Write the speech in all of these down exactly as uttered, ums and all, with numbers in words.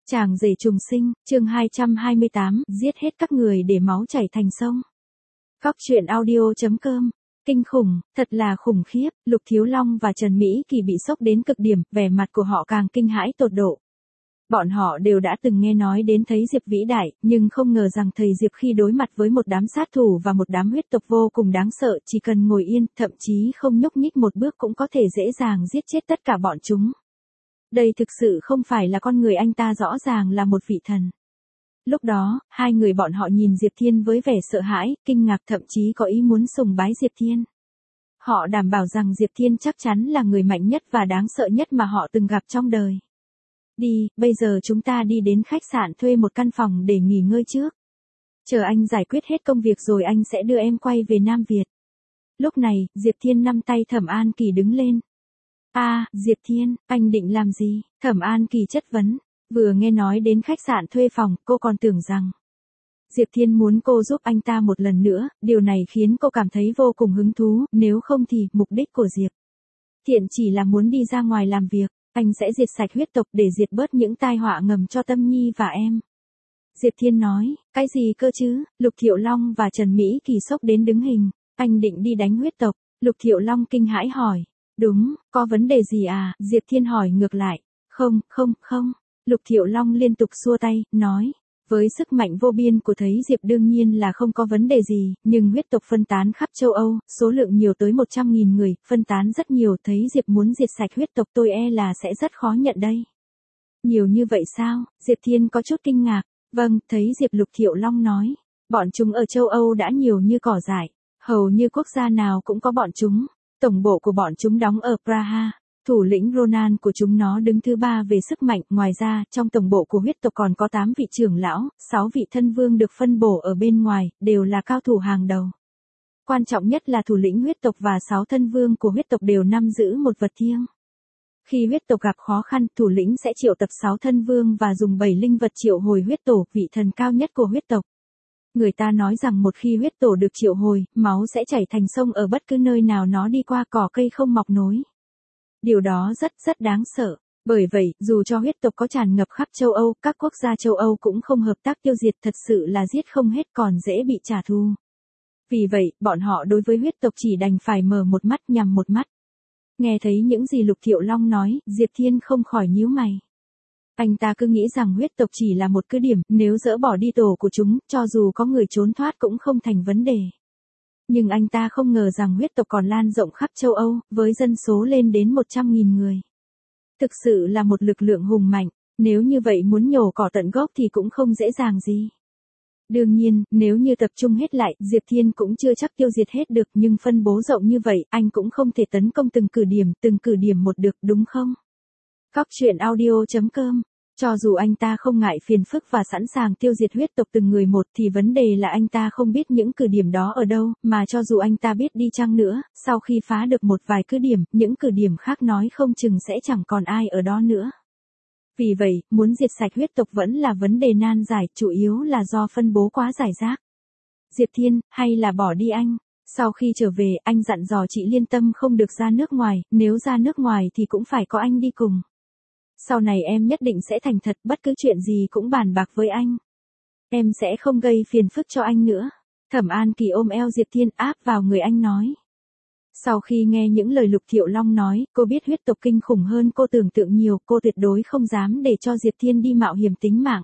Chàng rể trùng sinh, chương hai trăm hai mươi tám, giết hết các người để máu chảy thành sông. Góc truyện audio.com. Kinh khủng, thật là khủng khiếp, Lục Thiếu Long và Trần Mỹ Kỳ bị sốc đến cực điểm, vẻ mặt của họ càng kinh hãi tột độ. Bọn họ đều đã từng nghe nói đến thấy Diệp vĩ đại, nhưng không ngờ rằng thầy Diệp khi đối mặt với một đám sát thủ và một đám huyết tộc vô cùng đáng sợ, chỉ cần ngồi yên, thậm chí không nhúc nhích một bước cũng có thể dễ dàng giết chết tất cả bọn chúng. Đây thực sự không phải là con người, anh ta rõ ràng là một vị thần. Lúc đó, hai người bọn họ nhìn Diệp Thiên với vẻ sợ hãi, kinh ngạc, thậm chí có ý muốn sùng bái Diệp Thiên. Họ đảm bảo rằng Diệp Thiên chắc chắn là người mạnh nhất và đáng sợ nhất mà họ từng gặp trong đời. Đi, bây giờ chúng ta đi đến khách sạn thuê một căn phòng để nghỉ ngơi trước. Chờ anh giải quyết hết công việc rồi anh sẽ đưa em quay về Nam Việt. Lúc này, Diệp Thiên nắm tay Thẩm An Kỳ đứng lên. A, à, Diệp Thiên, anh định làm gì? Thẩm An Kỳ chất vấn. Vừa nghe nói đến khách sạn thuê phòng, cô còn tưởng rằng Diệp Thiên muốn cô giúp anh ta một lần nữa, điều này khiến cô cảm thấy vô cùng hứng thú, nếu không thì, mục đích của Diệp Thiện chỉ là muốn đi ra ngoài làm việc, anh sẽ diệt sạch huyết tộc để diệt bớt những tai họa ngầm cho Tâm Nhi và em. Diệp Thiên nói, cái gì cơ chứ? Lục Thiệu Long và Trần Mỹ Kỳ sốc đến đứng hình, anh định đi đánh huyết tộc? Lục Thiệu Long kinh hãi hỏi. Đúng, có vấn đề gì à? Diệp Thiên hỏi ngược lại. Không, không, không. Lục Thiệu Long liên tục xua tay, nói. Với sức mạnh vô biên của thấy Diệp đương nhiên là không có vấn đề gì, nhưng huyết tộc phân tán khắp châu Âu, số lượng nhiều tới một trăm nghìn người, phân tán rất nhiều, thấy Diệp muốn diệt sạch huyết tộc tôi e là sẽ rất khó nhận đây. Nhiều như vậy sao? Diệp Thiên có chút kinh ngạc. Vâng, thấy Diệp Lục Thiệu Long nói. Bọn chúng ở châu Âu đã nhiều như cỏ dại, hầu như quốc gia nào cũng có bọn chúng. Tổng bộ của bọn chúng đóng ở Praha. Thủ lĩnh Ronan của chúng nó đứng thứ ba về sức mạnh, ngoài ra, trong tổng bộ của huyết tộc còn có tám vị trưởng lão, sáu vị thân vương được phân bổ ở bên ngoài, đều là cao thủ hàng đầu. Quan trọng nhất là thủ lĩnh huyết tộc và sáu thân vương của huyết tộc đều nắm giữ một vật thiêng. Khi huyết tộc gặp khó khăn, thủ lĩnh sẽ triệu tập sáu thân vương và dùng bảy linh vật triệu hồi huyết tổ, vị thần cao nhất của huyết tộc. Người ta nói rằng một khi huyết tổ được triệu hồi, máu sẽ chảy thành sông ở bất cứ nơi nào nó đi qua, cỏ cây không mọc nối. Điều đó rất rất đáng sợ. Bởi vậy, dù cho huyết tộc có tràn ngập khắp châu Âu, các quốc gia châu Âu cũng không hợp tác tiêu diệt, thật sự là giết không hết còn dễ bị trả thù. Vì vậy, bọn họ đối với huyết tộc chỉ đành phải mở một mắt nhắm một mắt. Nghe thấy những gì Lục Thiệu Long nói, Diệp Thiên không khỏi nhíu mày. Anh ta cứ nghĩ rằng huyết tộc chỉ là một cứ điểm, nếu dỡ bỏ đi tổ của chúng, cho dù có người trốn thoát cũng không thành vấn đề. Nhưng anh ta không ngờ rằng huyết tộc còn lan rộng khắp châu Âu, với dân số lên đến một trăm nghìn người. Thực sự là một lực lượng hùng mạnh, nếu như vậy muốn nhổ cỏ tận gốc thì cũng không dễ dàng gì. Đương nhiên, nếu như tập trung hết lại, Diệp Thiên cũng chưa chắc tiêu diệt hết được, nhưng phân bố rộng như vậy, anh cũng không thể tấn công từng cử điểm, từng cử điểm một được, đúng không? Góc truyện audio.com. Cho dù anh ta không ngại phiền phức và sẵn sàng tiêu diệt huyết tộc từng người một thì vấn đề là anh ta không biết những cứ điểm đó ở đâu, mà cho dù anh ta biết đi chăng nữa, sau khi phá được một vài cứ điểm, những cứ điểm khác nói không chừng sẽ chẳng còn ai ở đó nữa. Vì vậy, muốn diệt sạch huyết tộc vẫn là vấn đề nan giải, chủ yếu là do phân bố quá rải rác. Diệp Thiên, hay là bỏ đi anh? Sau khi trở về, anh dặn dò chị Liên Tâm không được ra nước ngoài, nếu ra nước ngoài thì cũng phải có anh đi cùng. Sau này em nhất định sẽ thành thật, bất cứ chuyện gì cũng bàn bạc với anh. Em sẽ không gây phiền phức cho anh nữa. Thẩm An Kỳ ôm eo Diệp Thiên áp vào người anh nói. Sau khi nghe những lời Lục Thiệu Long nói, cô biết huyết tộc kinh khủng hơn cô tưởng tượng nhiều, cô tuyệt đối không dám để cho Diệp Thiên đi mạo hiểm tính mạng.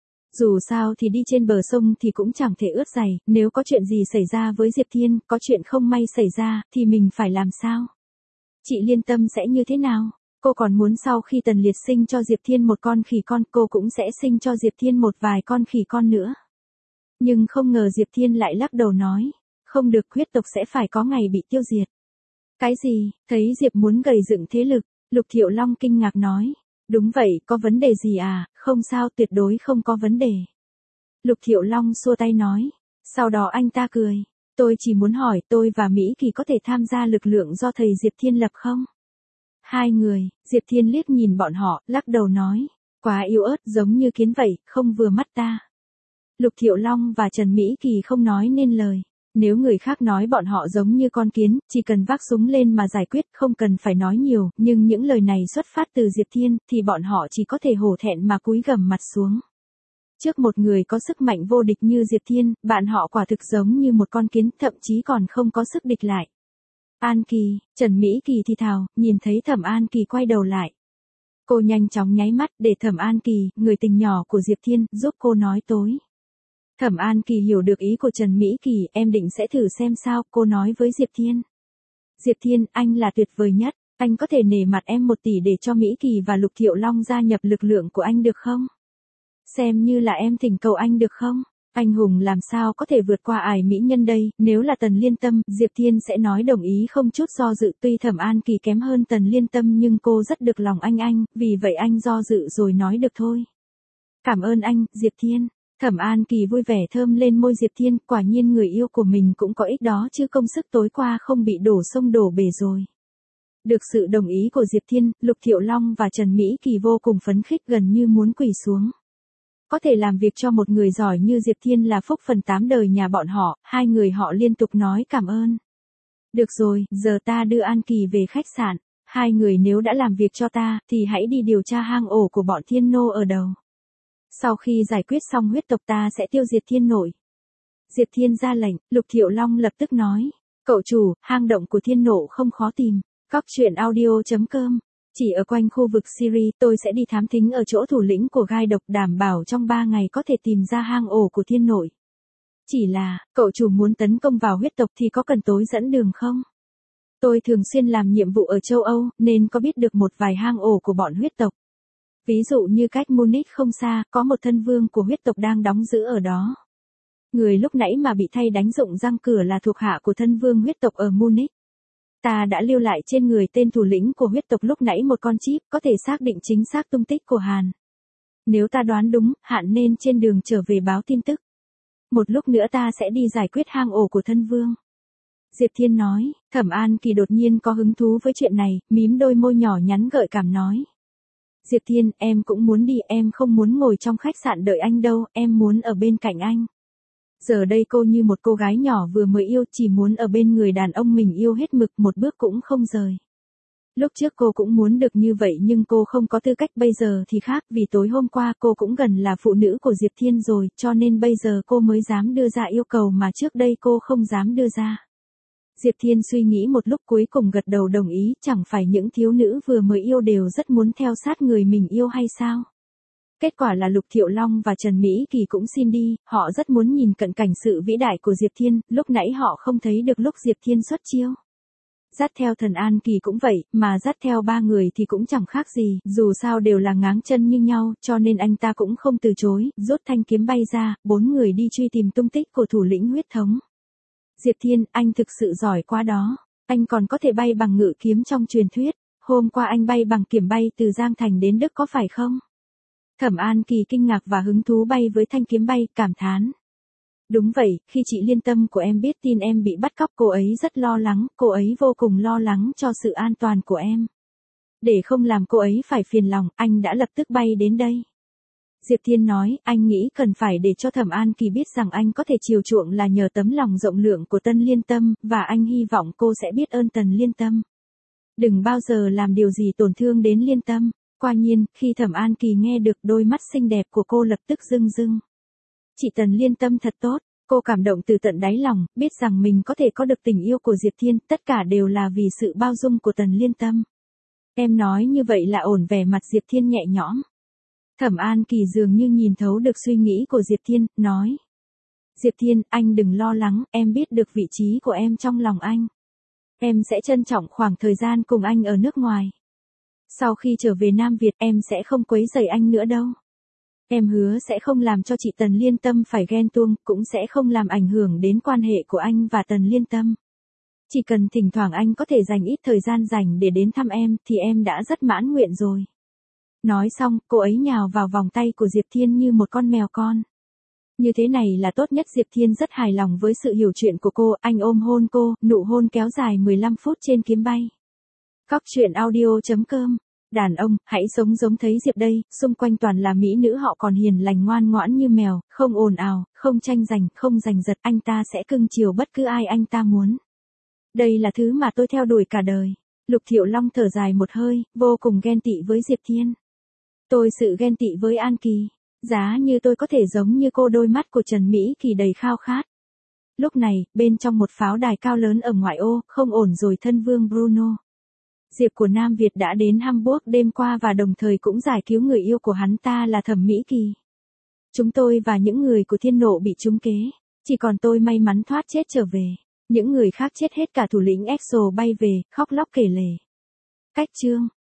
Dù sao thì đi trên bờ sông thì cũng chẳng thể ướt giày, nếu có chuyện gì xảy ra với Diệp Thiên, có chuyện không may xảy ra, thì mình phải làm sao? Chị Liên Tâm sẽ như thế nào? Cô còn muốn sau khi Tần Liệt sinh cho Diệp Thiên một con khỉ con, cô cũng sẽ sinh cho Diệp Thiên một vài con khỉ con nữa. Nhưng không ngờ Diệp Thiên lại lắc đầu nói, không được, huyết tộc sẽ phải có ngày bị tiêu diệt. Cái gì? Thấy Diệp muốn gầy dựng thế lực, Lục Thiệu Long kinh ngạc nói. Đúng vậy, có vấn đề gì à? Không sao, tuyệt đối không có vấn đề. Lục Thiệu Long xua tay nói. Sau đó anh ta cười. Tôi chỉ muốn hỏi, tôi và Mỹ Kỳ có thể tham gia lực lượng do thầy Diệp Thiên lập không? Hai người, Diệp Thiên liếc nhìn bọn họ, lắc đầu nói. Quá yếu ớt, giống như kiến vậy, không vừa mắt ta. Lục Thiệu Long và Trần Mỹ Kỳ không nói nên lời. Nếu người khác nói bọn họ giống như con kiến, chỉ cần vác súng lên mà giải quyết, không cần phải nói nhiều, nhưng những lời này xuất phát từ Diệp Thiên, thì bọn họ chỉ có thể hổ thẹn mà cúi gằm mặt xuống. Trước một người có sức mạnh vô địch như Diệp Thiên, bạn họ quả thực giống như một con kiến, thậm chí còn không có sức địch lại. An Kỳ, Trần Mỹ Kỳ thì thào, nhìn thấy Thẩm An Kỳ quay đầu lại. Cô nhanh chóng nháy mắt để Thẩm An Kỳ, người tình nhỏ của Diệp Thiên, giúp cô nói tối. Thẩm An Kỳ hiểu được ý của Trần Mỹ Kỳ, em định sẽ thử xem sao, cô nói với Diệp Thiên. Diệp Thiên, anh là tuyệt vời nhất, anh có thể nể mặt em một tỷ để cho Mỹ Kỳ và Lục Thiệu Long gia nhập lực lượng của anh được không? Xem như là em thỉnh cầu anh được không? Anh hùng làm sao có thể vượt qua ải mỹ nhân đây, nếu là Tần Liên Tâm, Diệp Thiên sẽ nói đồng ý không chút do dự, tuy Thẩm An Kỳ kém hơn Tần Liên Tâm nhưng cô rất được lòng anh anh, vì vậy anh do dự rồi nói được thôi. Cảm ơn anh, Diệp Thiên. Thẩm An Kỳ vui vẻ thơm lên môi Diệp Thiên, quả nhiên người yêu của mình cũng có ích đó chứ, công sức tối qua không bị đổ sông đổ bể rồi. Được sự đồng ý của Diệp Thiên, Lục Thiệu Long và Trần Mỹ Kỳ vô cùng phấn khích, gần như muốn quỳ xuống. Có thể làm việc cho một người giỏi như Diệp Thiên là phúc phần tám đời nhà bọn họ, hai người họ liên tục nói cảm ơn. Được rồi, giờ ta đưa An Kỳ về khách sạn, hai người nếu đã làm việc cho ta, thì hãy đi điều tra hang ổ của bọn Thiên Nô ở đầu. Sau khi giải quyết xong huyết tộc ta sẽ tiêu diệt Thiên Nội. Diệp Thiên ra lệnh, Lục Thiệu Long lập tức nói, cậu chủ, hang động của Thiên Nộ không khó tìm, Cóc truyện audio chấm com. Chỉ ở quanh khu vực Syria, tôi sẽ đi thám thính ở chỗ thủ lĩnh của gai độc, đảm bảo trong ba ngày có thể tìm ra hang ổ của Thiên Nội. Chỉ là, cậu chủ muốn tấn công vào huyết tộc thì có cần tối dẫn đường không? Tôi thường xuyên làm nhiệm vụ ở châu Âu, nên có biết được một vài hang ổ của bọn huyết tộc. Ví dụ như cách Munich không xa, có một thân vương của huyết tộc đang đóng giữ ở đó. Người lúc nãy mà bị thay đánh rụng răng cửa là thuộc hạ của thân vương huyết tộc ở Munich. Ta đã lưu lại trên người tên thủ lĩnh của huyết tộc lúc nãy một con chip, có thể xác định chính xác tung tích của Hàn. Nếu ta đoán đúng, Hạn nên trên đường trở về báo tin tức. Một lúc nữa ta sẽ đi giải quyết hang ổ của thân vương. Diệp Thiên nói, Thẩm An Kỳ đột nhiên có hứng thú với chuyện này, mím đôi môi nhỏ nhắn gợi cảm nói. Diệp Thiên, em cũng muốn đi, em không muốn ngồi trong khách sạn đợi anh đâu, em muốn ở bên cạnh anh. Giờ đây cô như một cô gái nhỏ vừa mới yêu, chỉ muốn ở bên người đàn ông mình yêu hết mực, một bước cũng không rời. Lúc trước cô cũng muốn được như vậy nhưng cô không có tư cách, bây giờ thì khác, vì tối hôm qua cô cũng gần là phụ nữ của Diệp Thiên rồi, cho nên bây giờ cô mới dám đưa ra yêu cầu mà trước đây cô không dám đưa ra. Diệp Thiên suy nghĩ một lúc cuối cùng gật đầu đồng ý, chẳng phải những thiếu nữ vừa mới yêu đều rất muốn theo sát người mình yêu hay sao? Kết quả là Lục Thiệu Long và Trần Mỹ Kỳ cũng xin đi, họ rất muốn nhìn cận cảnh sự vĩ đại của Diệp Thiên, lúc nãy họ không thấy được lúc Diệp Thiên xuất chiêu. Dắt theo Thần An Kỳ cũng vậy, mà dắt theo ba người thì cũng chẳng khác gì, dù sao đều là ngáng chân như nhau, cho nên anh ta cũng không từ chối, rút thanh kiếm bay ra, bốn người đi truy tìm tung tích của thủ lĩnh huyết thống. Diệp Thiên, anh thực sự giỏi quá đó, anh còn có thể bay bằng ngự kiếm trong truyền thuyết, hôm qua anh bay bằng kiểm bay từ Giang Thành đến Đức có phải không? Thẩm An Kỳ kinh ngạc và hứng thú bay với thanh kiếm bay, cảm thán. Đúng vậy, khi chị Liên Tâm của em biết tin em bị bắt cóc cô ấy rất lo lắng, cô ấy vô cùng lo lắng cho sự an toàn của em. Để không làm cô ấy phải phiền lòng, anh đã lập tức bay đến đây. Diệp Thiên nói, anh nghĩ cần phải để cho Thẩm An Kỳ biết rằng anh có thể chiều chuộng là nhờ tấm lòng rộng lượng của Tân Liên Tâm, và anh hy vọng cô sẽ biết ơn Tần Liên Tâm. Đừng bao giờ làm điều gì tổn thương đến Liên Tâm. Quả nhiên, khi Thẩm An Kỳ nghe được, đôi mắt xinh đẹp của cô lập tức rưng rưng. Chị Tần Liên Tâm thật tốt, cô cảm động từ tận đáy lòng, biết rằng mình có thể có được tình yêu của Diệp Thiên, tất cả đều là vì sự bao dung của Tần Liên Tâm. Em nói như vậy là ổn, vẻ mặt Diệp Thiên nhẹ nhõm. Thẩm An Kỳ dường như nhìn thấu được suy nghĩ của Diệp Thiên, nói. Diệp Thiên, anh đừng lo lắng, em biết được vị trí của em trong lòng anh. Em sẽ trân trọng khoảng thời gian cùng anh ở nước ngoài. Sau khi trở về Nam Việt em sẽ không quấy rầy anh nữa đâu. Em hứa sẽ không làm cho chị Tần Liên Tâm phải ghen tuông, cũng sẽ không làm ảnh hưởng đến quan hệ của anh và Tần Liên Tâm. Chỉ cần thỉnh thoảng anh có thể dành ít thời gian dành để đến thăm em thì em đã rất mãn nguyện rồi. Nói xong, cô ấy nhào vào vòng tay của Diệp Thiên như một con mèo con. Như thế này là tốt nhất. Diệp Thiên rất hài lòng với sự hiểu chuyện của cô, anh ôm hôn cô, nụ hôn kéo dài mười lăm phút trên kiếm bay. Cóc truyện audio chấm com Đàn ông, hãy sống giống thấy Diệp đây, xung quanh toàn là mỹ nữ họ còn hiền lành ngoan ngoãn như mèo, không ồn ào, không tranh giành, không giành giật, anh ta sẽ cưng chiều bất cứ ai anh ta muốn. Đây là thứ mà tôi theo đuổi cả đời. Lục Thiệu Long thở dài một hơi, vô cùng ghen tị với Diệp Thiên. Tôi sự ghen tị với An Kỳ. Giá như tôi có thể giống như cô, đôi mắt của Trần Mỹ Kỳ đầy khao khát. Lúc này, bên trong một pháo đài cao lớn ở ngoại ô, không ổn rồi thân vương Bruno. Diệp của Nam Việt đã đến Hamburg đêm qua và đồng thời cũng giải cứu người yêu của hắn ta là Thẩm Mỹ Kỳ. Chúng tôi và những người của Thiên Nộ bị trúng kế. Chỉ còn tôi may mắn thoát chết trở về. Những người khác chết hết, cả thủ lĩnh Exo bay về, khóc lóc kể lể. Cách chương.